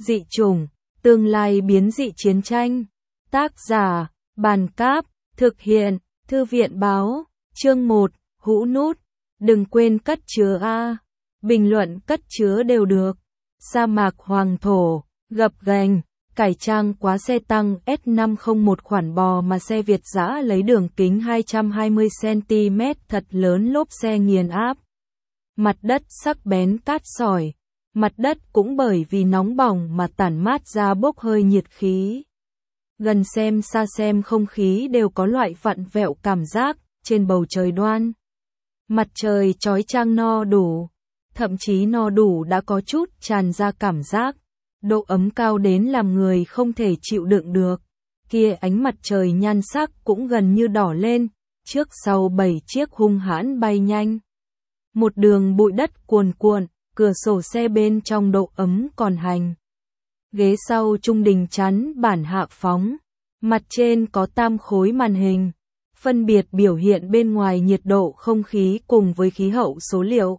Dị chủng, tương lai biến dị chiến tranh. Tác giả, Bàn Cáp, thực hiện, Thư viện Báo, chương 1, hũ nút. Đừng quên cất chứa A. Bình luận cất chứa đều được. Sa mạc hoàng thổ, gập ghềnh, cải trang quá xe tăng S501 khoản bò mà xe Việt dã lấy đường kính 220cm thật lớn lốp xe nghiền áp. Mặt đất sắc bén cát sỏi. Mặt đất cũng bởi vì nóng bỏng mà tản mát ra bốc hơi nhiệt khí. Gần xem xa xem không khí đều có loại vặn vẹo cảm giác, trên bầu trời đoan. Mặt trời chói chang no đủ, thậm chí no đủ đã có chút tràn ra cảm giác. Độ ấm cao đến làm người không thể chịu đựng được. Kia ánh mặt trời nhan sắc cũng gần như đỏ lên, trước sau 7 chiếc hung hãn bay nhanh. Một đường bụi đất cuồn cuộn, cửa sổ xe bên trong độ ấm còn hành. Ghế sau trung đình chắn bản hạ phóng, mặt trên có tam khối màn hình, phân biệt biểu hiện bên ngoài nhiệt độ không khí cùng với khí hậu số liệu.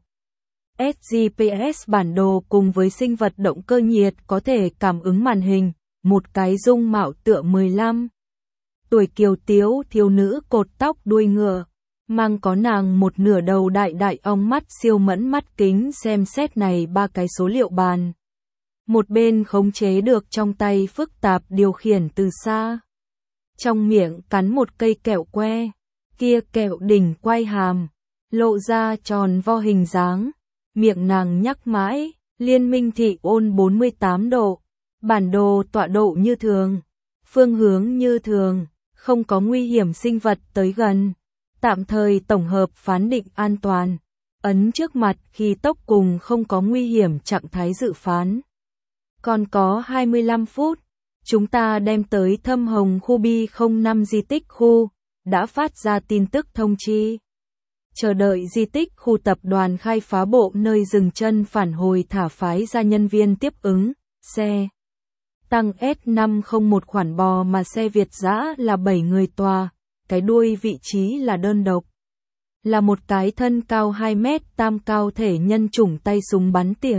SGPS bản đồ cùng với sinh vật động cơ nhiệt có thể cảm ứng màn hình, một cái dung mạo tựa 15 tuổi kiều tiếu thiếu nữ cột tóc đuôi ngựa, mang có nàng một nửa đầu đại đại ong mắt siêu mẫn mắt kính xem xét này ba cái số liệu bàn. Một bên khống chế được trong tay phức tạp điều khiển từ xa. Trong miệng cắn một cây kẹo que, kia kẹo đỉnh quay hàm, lộ ra tròn vo hình dáng. Miệng nàng nhắc mãi, liên minh thị ôn 48 độ, bản đồ tọa độ như thường, phương hướng như thường, không có nguy hiểm sinh vật tới gần. Tạm thời tổng hợp phán định an toàn, ấn trước mặt khi tốc cùng không có nguy hiểm trạng thái dự phán. Còn có 25 phút, chúng ta đem tới Thâm Hồng khu B05 di tích khu, đã phát ra tin tức thông chi. Chờ đợi di tích khu tập đoàn khai phá bộ nơi dừng chân phản hồi thả phái ra nhân viên tiếp ứng, xe tăng S501 khoản bò mà xe Việt dã là 7 người tòa, cái đuôi vị trí là đơn độc. Là một cái thân cao 2 mét tam cao thể nhân chủng tay súng bắn tỉa.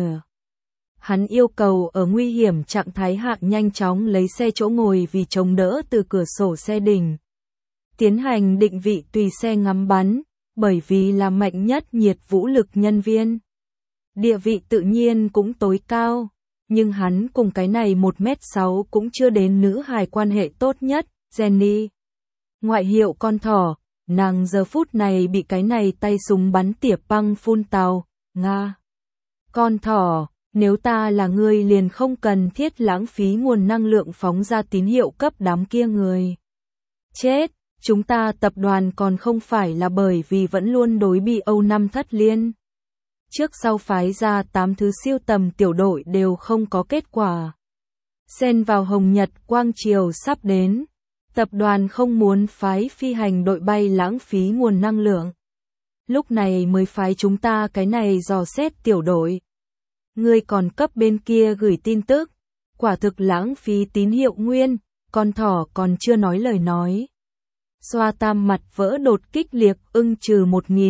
Hắn yêu cầu ở nguy hiểm trạng thái hạ nhanh chóng lấy xe chỗ ngồi vì chống đỡ từ cửa sổ xe đỉnh. Tiến hành định vị tùy xe ngắm bắn, bởi vì là mạnh nhất nhiệt vũ lực nhân viên. Địa vị tự nhiên cũng tối cao, nhưng hắn cùng cái này 1m6 cũng chưa đến nữ hài quan hệ tốt nhất, Jenny. Ngoại hiệu con thỏ, nàng giờ phút này bị cái này tay súng bắn tỉa băng phun tàu, Nga. Con thỏ, nếu ta là ngươi liền không cần thiết lãng phí nguồn năng lượng phóng ra tín hiệu cấp đám kia người. Chết, chúng ta tập đoàn còn không phải là bởi vì vẫn luôn đối bị Âu năm thất liên. Trước sau phái ra 8 thứ siêu tầm tiểu đội đều không có kết quả. Xen vào Hồng Nhật Quang Triều sắp đến. Tập đoàn không muốn phái phi hành đội bay lãng phí nguồn năng lượng. Lúc này mới phái chúng ta cái này dò xét tiểu đội. Ngươi còn cấp bên kia gửi tin tức. Quả thực lãng phí tín hiệu nguyên, con thỏ còn chưa nói lời nói. Xoa tam mặt vỡ đột kích liệt ưng trừ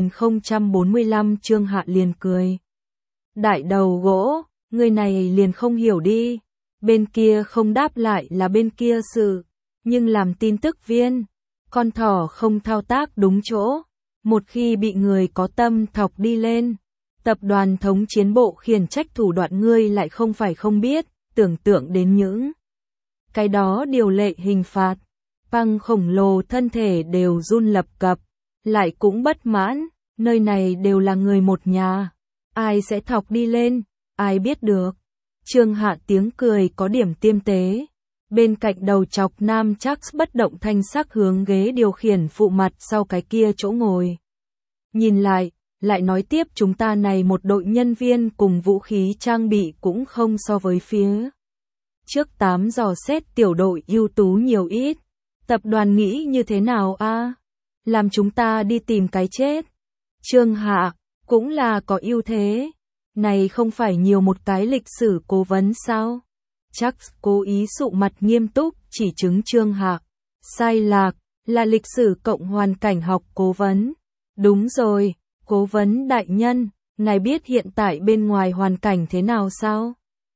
1045 Trương Hạ liền cười. Đại đầu gỗ, người này liền không hiểu đi. Bên kia không đáp lại là bên kia sự. Nhưng làm tin tức viên, con thỏ không thao tác đúng chỗ. Một khi bị người có tâm thọc đi lên, tập đoàn thống chiến bộ khiển trách thủ đoạn ngươi lại không phải không biết, tưởng tượng đến những cái đó điều lệ hình phạt. Băng khổng lồ thân thể đều run lập cập, lại cũng bất mãn, nơi này đều là người một nhà. Ai sẽ thọc đi lên, ai biết được. Trương Hạ tiếng cười có điểm tiêm tế. Bên cạnh đầu chọc nam chắc bất động thanh sắc hướng ghế điều khiển phụ mặt sau cái kia chỗ ngồi. Nhìn lại nói tiếp chúng ta này một đội nhân viên cùng vũ khí trang bị cũng không so với phía trước 8 dò xét tiểu đội ưu tú nhiều ít. Tập đoàn nghĩ như thế nào a? Làm chúng ta đi tìm cái chết. Trương Hạ, cũng là có ưu thế. Này không phải nhiều một cái lịch sử cố vấn sao? Chắc cố ý sụ mặt nghiêm túc chỉ chứng Trương Hạ. Sai lạc, là lịch sử cộng hoàn cảnh học cố vấn. Đúng rồi, cố vấn đại nhân, ngài biết hiện tại bên ngoài hoàn cảnh thế nào sao?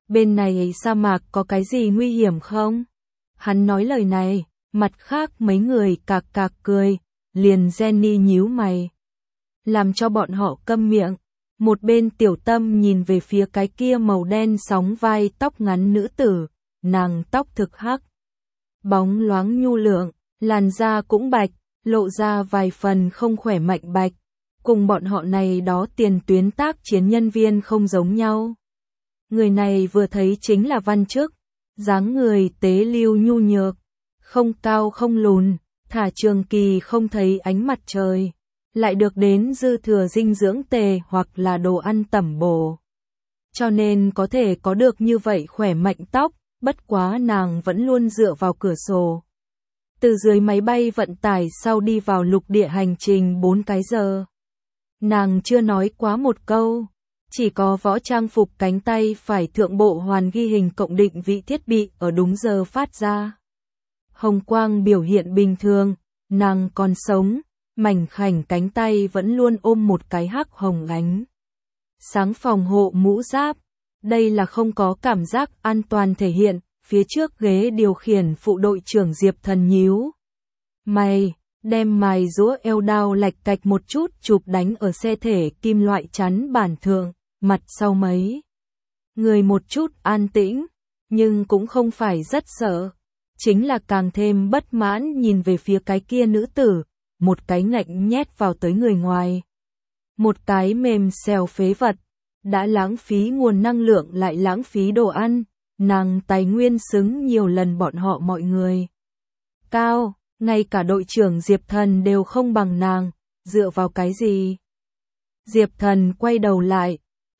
bên này sa mạc có cái gì nguy hiểm không? Hắn nói lời này, mặt khác mấy người cạc cạc cười, liền Jenny nhíu mày, làm cho bọn họ câm miệng. Một bên Tiểu Tâm nhìn về phía cái kia màu đen sóng vai tóc ngắn nữ tử, nàng tóc thực hắc, bóng loáng nhu lượng, làn da cũng bạch, lộ ra vài phần không khỏe mạnh bạch, cùng bọn họ này đó tiền tuyến tác chiến nhân viên không giống nhau. Người này vừa thấy chính là Văn Chức, dáng người tế lưu nhu nhược, không cao không lùn, thả trường kỳ không thấy ánh mặt trời, lại được đến dư thừa dinh dưỡng tề hoặc là đồ ăn tẩm bổ. Cho nên có thể có được như vậy khỏe mạnh tóc, bất quá nàng vẫn luôn dựa vào cửa sổ. Từ dưới máy bay vận tải sau đi vào lục địa hành trình 4 cái giờ. Nàng chưa nói quá một câu, chỉ có võ trang phục cánh tay phải thượng bộ hoàn ghi hình cộng định vị thiết bị ở đúng giờ phát ra. Hồng quang biểu hiện bình thường, nàng còn sống, mảnh khảnh cánh tay vẫn luôn ôm một cái hắc hồng ánh sáng phòng hộ mũ giáp. Đây là không có cảm giác an toàn thể hiện, phía trước ghế điều khiển phụ đội trưởng Diệp Thần nhíu mày, đem mài rũa eo đao lạch cạch một chút chụp đánh ở xe thể kim loại chắn bản thượng, mặt sau mấy người một chút an tĩnh, nhưng cũng không phải rất sợ, chính là càng thêm bất mãn nhìn về phía cái kia nữ tử, một cái ngạnh nhét vào tới người ngoài. Một cái mềm xèo phế vật, đã lãng phí nguồn năng lượng lại lãng phí đồ ăn, nàng tài nguyên xứng nhiều lần bọn họ mọi người. Cao, ngay cả đội trưởng Diệp Thần đều không bằng nàng, dựa vào cái gì? Diệp Thần quay đầu lại,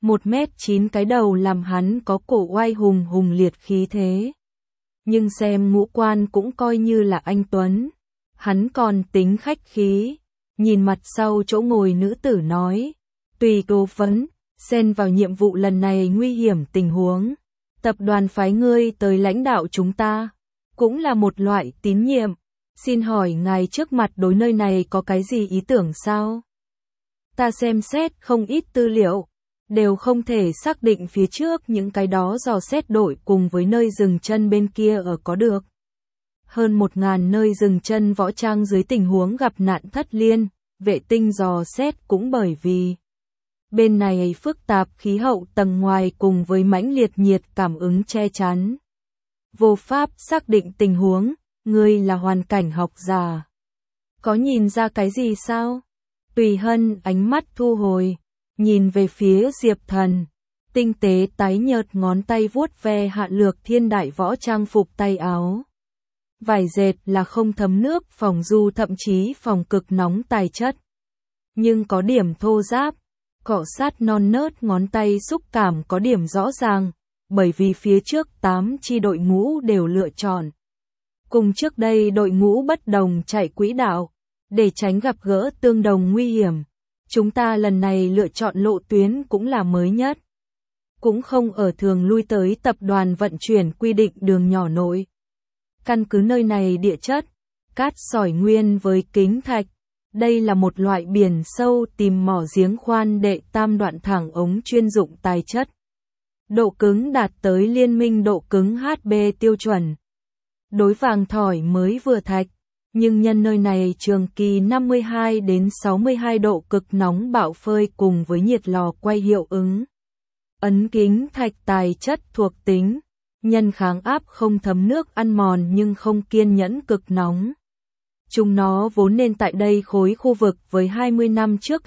1m9 cái đầu làm hắn có cổ oai hùng hùng liệt khí thế. Nhưng xem ngũ quan cũng coi như là anh tuấn. Hắn còn tính khách khí, nhìn mặt sau chỗ ngồi nữ tử nói, tùy cố vấn, xen vào nhiệm vụ lần này nguy hiểm tình huống. Tập đoàn phái ngươi tới lãnh đạo chúng ta, cũng là một loại tín nhiệm. Xin hỏi ngài trước mặt đối nơi này có cái gì ý tưởng sao? Ta xem xét không ít tư liệu, đều không thể xác định phía trước những cái đó dò xét đội cùng với nơi dừng chân bên kia ở có được. Hơn 1000 nơi dừng chân võ trang dưới tình huống gặp nạn thất liên, vệ tinh dò xét cũng bởi vì bên này phức tạp khí hậu tầng ngoài cùng với mãnh liệt nhiệt cảm ứng che chắn. Vô pháp xác định tình huống, ngươi là hoàn cảnh học giả. Có nhìn ra cái gì sao? Tùy Hân ánh mắt thu hồi, nhìn về phía Diệp Thần, tinh tế tái nhợt ngón tay vuốt ve Hạ Lược Thiên đại võ trang phục tay áo. Vải dệt là không thấm nước phòng du thậm chí phòng cực nóng tài chất. Nhưng có điểm thô ráp, cọ sát non nớt ngón tay xúc cảm có điểm rõ ràng, bởi vì phía trước 8 chi đội ngũ đều lựa chọn. Cùng trước đây đội ngũ bất đồng chạy quỹ đạo, để tránh gặp gỡ tương đồng nguy hiểm. Chúng ta lần này lựa chọn lộ tuyến cũng là mới nhất. Cũng không ở thường lui tới tập đoàn vận chuyển quy định đường nhỏ nội. Căn cứ nơi này địa chất, cát sỏi nguyên với kính thạch. Đây là một loại biển sâu tìm mỏ giếng khoan đệ tam đoạn thẳng ống chuyên dụng tài chất. Độ cứng đạt tới liên minh độ cứng HB tiêu chuẩn. Đối vàng thỏi mới vừa thạch, nhưng nhân nơi này trường kỳ 52 đến 62 độ cực nóng bạo phơi cùng với nhiệt lò quay hiệu ứng. Ấn kính thạch tài chất thuộc tính, nhân kháng áp không thấm nước ăn mòn nhưng không kiên nhẫn cực nóng. Chúng nó vốn nên tại đây khối khu vực với 20 năm trước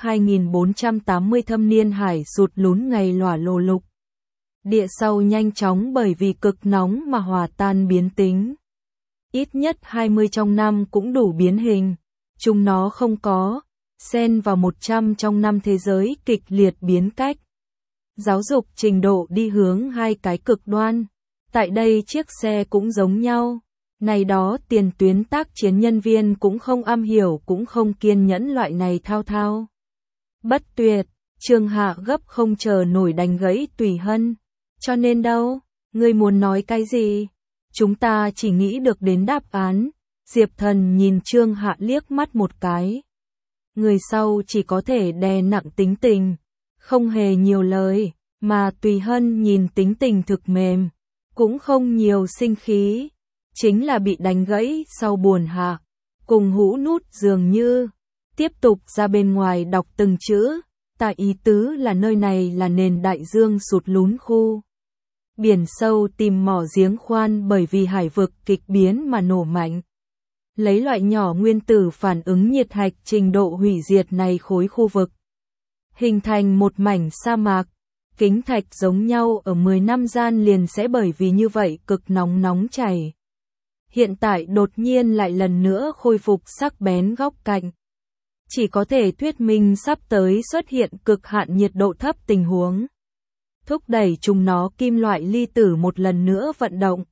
2480 thâm niên hải sụt lún ngày lỏa lồ lục. Địa sau nhanh chóng bởi vì cực nóng mà hòa tan biến tính. Ít nhất 20 trong năm cũng đủ biến hình. Chúng nó không có, xen vào 100 trong năm thế giới kịch liệt biến cách. Giáo dục trình độ đi hướng hai cái cực đoan. Tại đây chiếc xe cũng giống nhau. Này đó tiền tuyến tác chiến nhân viên cũng không am hiểu cũng không kiên nhẫn loại này thao thao. Bất tuyệt, Trương Hạ gấp không chờ nổi đánh gãy Tùy Hân. Cho nên đâu, ngươi muốn nói cái gì? Chúng ta chỉ nghĩ được đến đáp án. Diệp Thần nhìn Trương Hạ liếc mắt một cái. Người sau chỉ có thể đè nặng tính tình, không hề nhiều lời, Mà Tùy Hân nhìn tính tình thực mềm, cũng không nhiều sinh khí, chính là bị đánh gãy sau buồn hạ, cùng Hũ Nút dường như, tiếp tục ra bên ngoài đọc từng chữ, tại ý tứ là nơi này là nền đại dương sụt lún khu. Biển sâu tìm mỏ giếng khoan bởi vì hải vực kịch biến mà nổ mạnh. Lấy loại nhỏ nguyên tử phản ứng nhiệt hạch trình độ hủy diệt này khối khu vực. Hình thành một mảnh sa mạc, kính thạch giống nhau ở 10 năm gian liền sẽ bởi vì như vậy cực nóng chảy. Hiện tại đột nhiên lại lần nữa khôi phục sắc bén góc cạnh. Chỉ có thể thuyết minh sắp tới xuất hiện cực hạn nhiệt độ thấp tình huống. Thúc đẩy chúng nó kim loại ly tử một lần nữa vận động.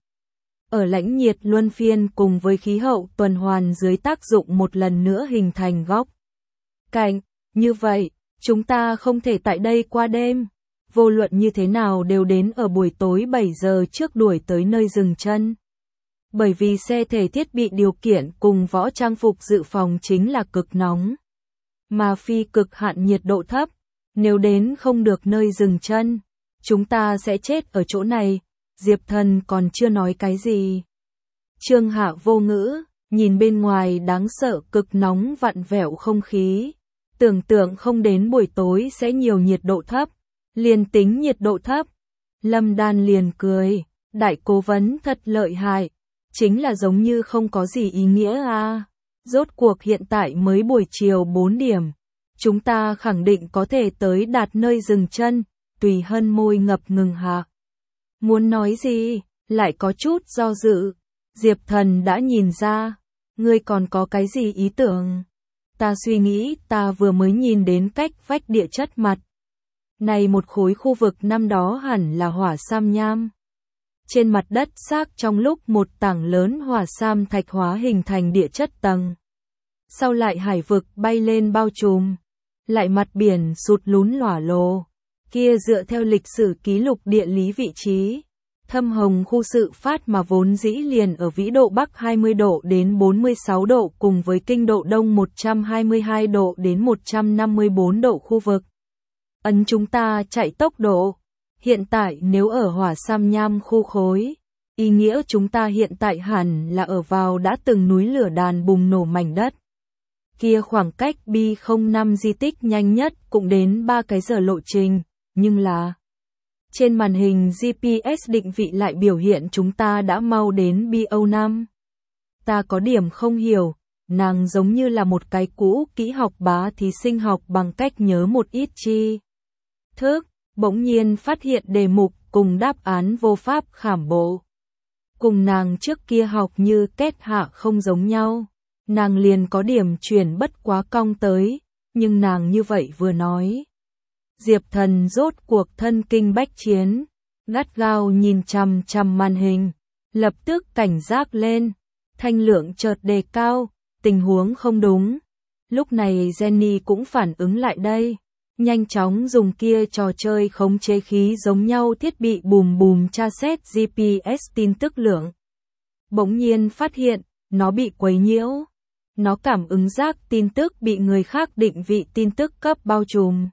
Ở lãnh nhiệt luân phiên cùng với khí hậu tuần hoàn dưới tác dụng một lần nữa hình thành góc cạnh. Như vậy, chúng ta không thể tại đây qua đêm. Vô luận như thế nào đều đến ở buổi tối 7 giờ trước đuổi tới nơi dừng chân. Bởi vì xe thể thiết bị điều kiện cùng võ trang phục dự phòng chính là cực nóng. Mà phi cực hạn nhiệt độ thấp, nếu đến không được nơi dừng chân, chúng ta sẽ chết ở chỗ này. Diệp Thần còn chưa nói cái gì. Trương Hạ vô ngữ, nhìn bên ngoài đáng sợ cực nóng vặn vẹo không khí. Tưởng tượng không đến buổi tối sẽ nhiều nhiệt độ thấp. Liền tính nhiệt độ thấp. Lâm Đan liền cười, đại cố vấn thật lợi hại. Chính là giống như không có gì ý nghĩa à. Rốt cuộc hiện tại mới buổi chiều 4 điểm. Chúng ta khẳng định có thể tới đạt nơi dừng chân. Tùy Hân môi ngập ngừng hạ. Muốn nói gì, lại có chút do dự. Diệp Thần đã nhìn ra. Ngươi còn có cái gì ý tưởng? Ta suy nghĩ ta vừa mới nhìn đến cách vách địa chất mặt. Này một khối khu vực năm đó hẳn là hỏa sam nham. Trên mặt đất xác trong lúc một tảng lớn hỏa sam thạch hóa hình thành địa chất tầng. Sau lại hải vực bay lên bao trùm. Lại mặt biển sụt lún lỏa lồ. Kia dựa theo lịch sử ký lục địa lý vị trí. Thâm Hồng khu sự phát mà vốn dĩ liền ở vĩ độ Bắc 20 độ đến 46 độ cùng với kinh độ Đông 122 độ đến 154 độ khu vực. Ấn chúng ta chạy tốc độ. Hiện tại nếu ở hỏa sam nham khu khối, ý nghĩa chúng ta hiện tại hẳn là ở vào đã từng núi lửa đàn bùng nổ mảnh đất. Kia khoảng cách B05 di tích nhanh nhất cũng đến 3 cái giờ lộ trình, nhưng là trên màn hình GPS định vị lại biểu hiện chúng ta đã mau đến BO5. Ta có điểm không hiểu, nàng giống như là một cái cũ kỹ học bá thí sinh học bằng cách nhớ một ít tri thức, bỗng nhiên phát hiện đề mục cùng đáp án vô pháp khảm bộ. Cùng nàng trước kia học như kết hạ không giống nhau, nàng liền có điểm chuyển bất quá cong tới, nhưng nàng như vậy vừa nói. Diệp Thần rốt cuộc thân kinh bách chiến, gắt gao nhìn chằm chằm màn hình, lập tức cảnh giác lên, thanh lượng chợt đề cao, tình huống không đúng. Lúc này Jenny cũng phản ứng lại đây, nhanh chóng dùng kia trò chơi khống chế khí giống nhau thiết bị bùm bùm tra xét GPS tin tức lượng. Bỗng nhiên phát hiện, nó bị quấy nhiễu. Nó cảm ứng giác tin tức bị người khác định vị tin tức cấp bao trùm.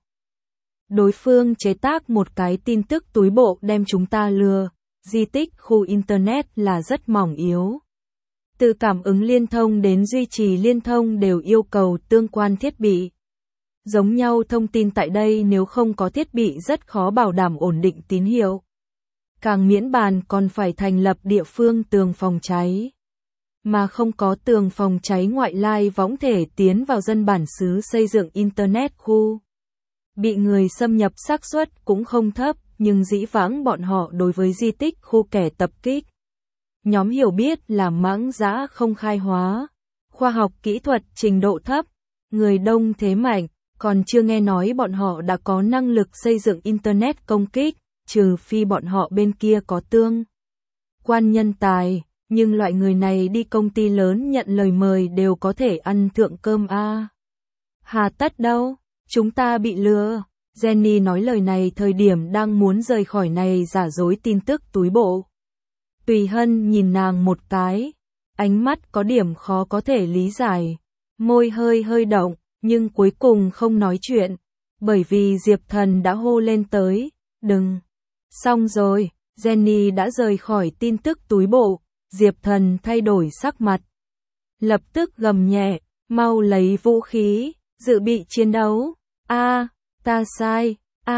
Đối phương chế tác một cái tin tức túi bộ đem chúng ta lừa, di tích khu Internet là rất mỏng yếu. Từ cảm ứng liên thông đến duy trì liên thông đều yêu cầu tương quan thiết bị. Giống nhau thông tin tại đây nếu không có thiết bị rất khó bảo đảm ổn định tín hiệu. Càng miễn bàn còn phải thành lập địa phương tường phòng cháy. Mà không có tường phòng cháy ngoại lai võng thể tiến vào dân bản xứ xây dựng Internet khu. Bị người xâm nhập xác suất cũng không thấp, nhưng dĩ vãng bọn họ đối với di tích khu kẻ tập kích. Nhóm hiểu biết là mãng dã không khai hóa, khoa học kỹ thuật trình độ thấp, người đông thế mạnh, còn chưa nghe nói bọn họ đã có năng lực xây dựng Internet công kích, trừ phi bọn họ bên kia có tương quan nhân tài, nhưng loại người này đi công ty lớn nhận lời mời đều có thể ăn thượng cơm a. Hà tất đâu, chúng ta bị lừa. Jenny nói lời này thời điểm đang muốn rời khỏi này giả dối tin tức túi bộ. Tùy Hân nhìn nàng một cái, ánh mắt có điểm khó có thể lý giải, môi hơi động, nhưng cuối cùng không nói chuyện, bởi vì Diệp Thần đã hô lên tới, đừng. Xong rồi, Jenny đã rời khỏi tin tức túi bộ, Diệp Thần thay đổi sắc mặt. Lập tức gầm nhẹ, mau lấy vũ khí, dự bị chiến đấu. Ta sai,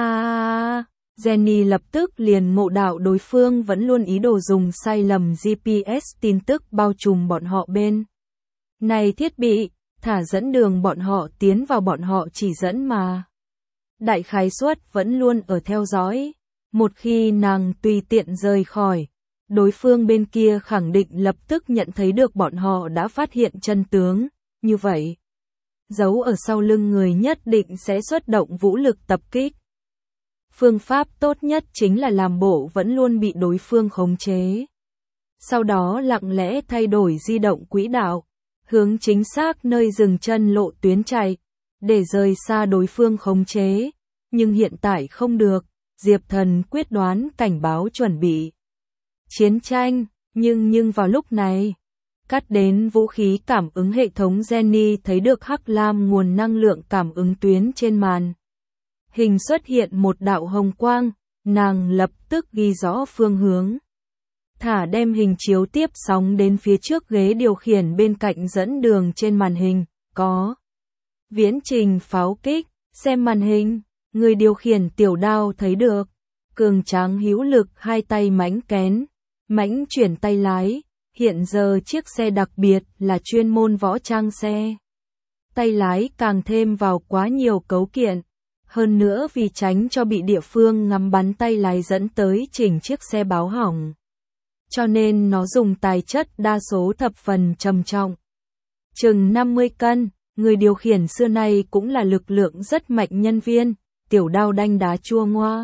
Jenny lập tức liền ngộ đạo đối phương vẫn luôn ý đồ dùng sai lầm GPS tin tức bao trùm bọn họ bên này thiết bị, thả dẫn đường bọn họ tiến vào bọn họ chỉ dẫn mà. Đại khái suất vẫn luôn ở theo dõi. Một khi nàng tùy tiện rời khỏi, đối phương bên kia khẳng định lập tức nhận thấy được bọn họ đã phát hiện chân tướng, như vậy. Giấu ở sau lưng người nhất định sẽ xuất động vũ lực tập kích. Phương pháp tốt nhất chính là làm bộ vẫn luôn bị đối phương khống chế. Sau đó lặng lẽ thay đổi di động quỹ đạo, hướng chính xác nơi dừng chân lộ tuyến chạy, để rời xa đối phương khống chế. Nhưng hiện tại không được, Diệp Thần quyết đoán cảnh báo chuẩn bị chiến tranh, nhưng vào lúc này, cắt đến vũ khí cảm ứng hệ thống Jenny thấy được hắc lam nguồn năng lượng cảm ứng tuyến trên màn. Hình xuất hiện một đạo hồng quang, nàng lập tức ghi rõ phương hướng. Thả đem hình chiếu tiếp sóng đến phía trước ghế điều khiển bên cạnh dẫn đường trên màn hình, có viễn trình pháo kích, xem màn hình, người điều khiển tiểu đao thấy được, cường tráng hữu lực hai tay mãnh kén, mãnh chuyển tay lái, hiện giờ chiếc xe đặc biệt là chuyên môn võ trang xe. Tay lái càng thêm vào quá nhiều cấu kiện, hơn nữa vì tránh cho bị địa phương ngắm bắn tay lái dẫn tới chỉnh chiếc xe báo hỏng. Cho nên nó dùng tài chất đa số thập phần trầm trọng. Chừng 50 cân, người điều khiển xưa nay cũng là lực lượng rất mạnh nhân viên, tiểu đao đanh đá chua ngoa.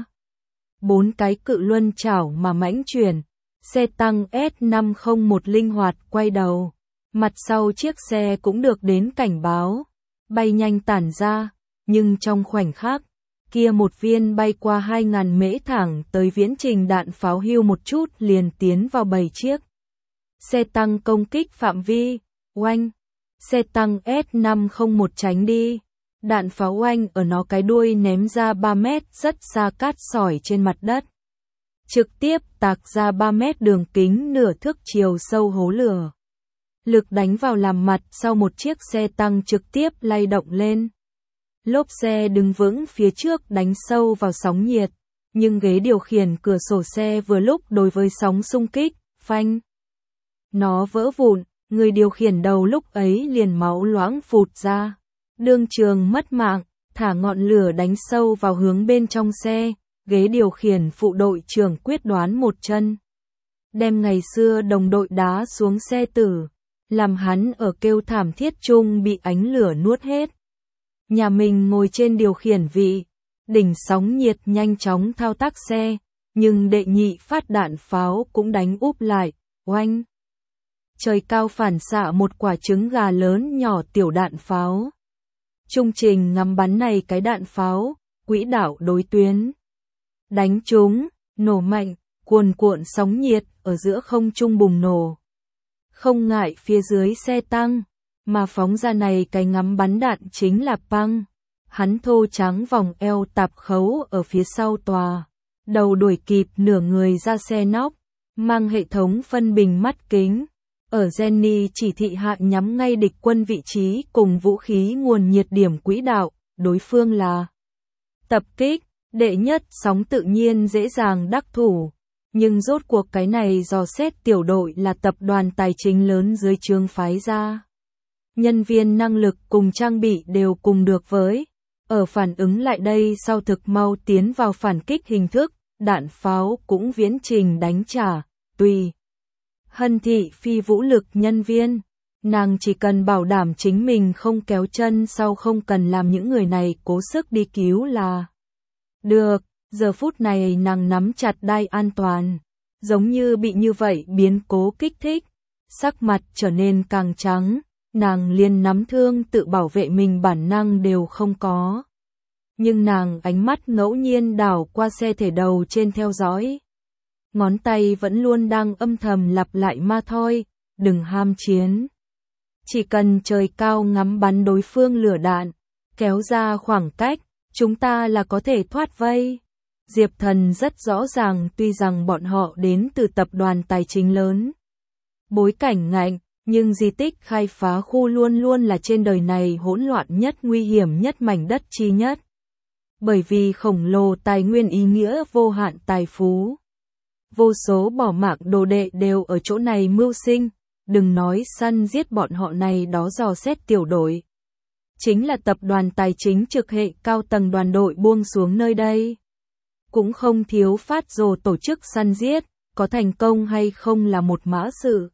4 cái cự luân chảo mà mãnh chuyển, xe tăng S501 linh hoạt quay đầu. Mặt sau chiếc xe cũng được đến cảnh báo, bay nhanh tản ra, nhưng trong khoảnh khắc, kia một viên bay qua 2.000 mễ thẳng tới viễn trình đạn pháo hưu một chút liền tiến vào 7 chiếc. Xe tăng công kích phạm vi, oanh, xe tăng S501 tránh đi, đạn pháo oanh ở nó cái đuôi ném ra 3 mét rất xa cát sỏi trên mặt đất. Trực tiếp tạc ra 3 mét đường kính nửa thước chiều sâu hố lửa. Lực đánh vào làm mặt sau một chiếc xe tăng trực tiếp lay động lên. Lốp xe đứng vững phía trước đánh sâu vào sóng nhiệt, nhưng ghế điều khiển cửa sổ xe vừa lúc đối với sóng xung kích, phanh. Nó vỡ vụn, người điều khiển đầu lúc ấy liền máu loãng phụt ra. Đương trường mất mạng, thả ngọn lửa đánh sâu vào hướng bên trong xe, ghế điều khiển phụ đội trưởng quyết đoán một chân. Đem ngày xưa đồng đội đá xuống xe tử, làm hắn ở kêu thảm thiết chung bị ánh lửa nuốt hết. Nhà mình ngồi trên điều khiển vị, đỉnh sóng nhiệt nhanh chóng thao tác xe, nhưng đệ nhị phát đạn pháo cũng đánh úp lại, oanh. Trời cao phản xạ một quả trứng gà lớn nhỏ tiểu đạn pháo. Trung trình ngắm bắn này cái đạn pháo, quỹ đạo đối tuyến. Đánh trúng, nổ mạnh, cuồn cuộn sóng nhiệt ở giữa không trung bùng nổ. Không ngại phía dưới xe tăng, mà phóng ra này cái ngắm bắn đạn chính là Păng. Hắn thô trắng vòng eo tạp khấu ở phía sau tòa, đầu đuổi kịp nửa người ra xe nóc, mang hệ thống phân bình mắt kính. Ở Jenny chỉ thị hạ nhắm ngay địch quân vị trí cùng vũ khí nguồn nhiệt điểm quỹ đạo, đối phương là tập kích, đệ nhất sóng tự nhiên dễ dàng đắc thủ. Nhưng rốt cuộc cái này dò xét tiểu đội là tập đoàn tài chính lớn dưới trướng phái ra. Nhân viên năng lực cùng trang bị đều cùng được với. Ở phản ứng lại đây sau thực mau tiến vào phản kích hình thức, đạn pháo cũng viễn trình đánh trả, tùy. Hân thị phi vũ lực nhân viên, nàng chỉ cần bảo đảm chính mình không kéo chân sau không cần làm những người này cố sức đi cứu là được. Giờ phút này nàng nắm chặt đai an toàn, giống như bị như vậy biến cố kích thích, sắc mặt trở nên càng trắng, nàng liền nắm thương tự bảo vệ mình bản năng đều không có. Nhưng nàng ánh mắt ngẫu nhiên đảo qua xe thể đầu trên theo dõi. Ngón tay vẫn luôn đang âm thầm lặp lại ma thôi, đừng ham chiến. Chỉ cần trời cao ngắm bắn đối phương lửa đạn, kéo ra khoảng cách, chúng ta là có thể thoát vây. Diệp Thần rất rõ ràng tuy rằng bọn họ đến từ tập đoàn tài chính lớn. Bối cảnh ngạnh, nhưng di tích khai phá khu luôn luôn là trên đời này hỗn loạn nhất nguy hiểm nhất mảnh đất chi nhất. Bởi vì khổng lồ tài nguyên ý nghĩa vô hạn tài phú. Vô số bỏ mạng đồ đệ đều ở chỗ này mưu sinh, đừng nói săn giết bọn họ này đó dò xét tiểu đội. Chính là tập đoàn tài chính trực hệ cao tầng đoàn đội buông xuống nơi đây. Cũng không thiếu phát rồ tổ chức săn giết, có thành công hay không là một mã sự.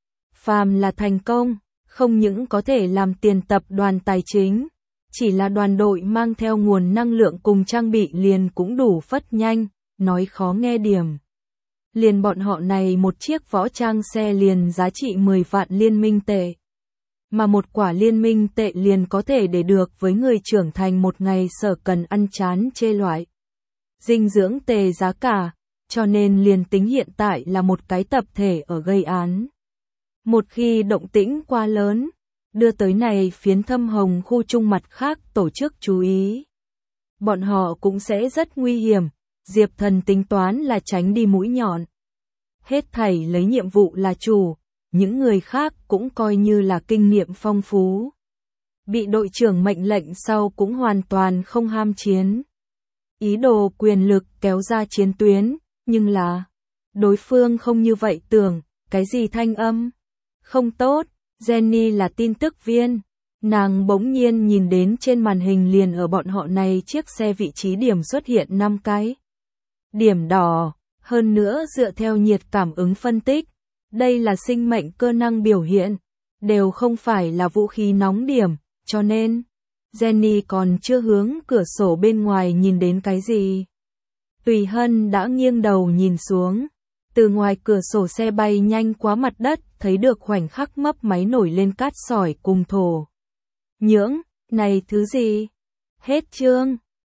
Phàm là thành công, không những có thể làm tiền tập đoàn tài chính, chỉ là đoàn đội mang theo nguồn năng lượng cùng trang bị liền cũng đủ phất nhanh, nói khó nghe điểm. Liền bọn họ này một chiếc võ trang xe liền giá trị 10 vạn liên minh tệ. Mà một quả liên minh tệ liền có thể để được với người trưởng thành một ngày sở cần ăn chán chê loại. Dinh dưỡng tệ giá cả, cho nên liền tính hiện tại là một cái tập thể ở gây án. Một khi động tĩnh quá lớn, đưa tới này phiến thâm hồng khu trung mặt khác tổ chức chú ý. Bọn họ cũng sẽ rất nguy hiểm, Diệp Thần tính toán là tránh đi mũi nhọn. Hết thảy lấy nhiệm vụ là chủ, những người khác cũng coi như là kinh nghiệm phong phú. Bị đội trưởng mệnh lệnh sau cũng hoàn toàn không ham chiến. Ý đồ quyền lực kéo ra chiến tuyến, nhưng là đối phương không như vậy tưởng, cái gì thanh âm? Không tốt, Jenny là tin tức viên. Nàng bỗng nhiên nhìn đến trên màn hình liền ở bọn họ này chiếc xe vị trí điểm xuất hiện 5 cái điểm đỏ, hơn nữa dựa theo nhiệt cảm ứng phân tích, đây là sinh mệnh cơ năng biểu hiện, đều không phải là vũ khí nóng điểm, cho nên Jenny còn chưa hướng cửa sổ bên ngoài nhìn đến cái gì. Tùy Hân đã nghiêng đầu nhìn xuống, từ ngoài cửa sổ xe bay nhanh qua mặt đất, thấy được khoảnh khắc mấp máy nổi lên cát sỏi cùng thổ nhưỡng, này thứ gì? Hết chương.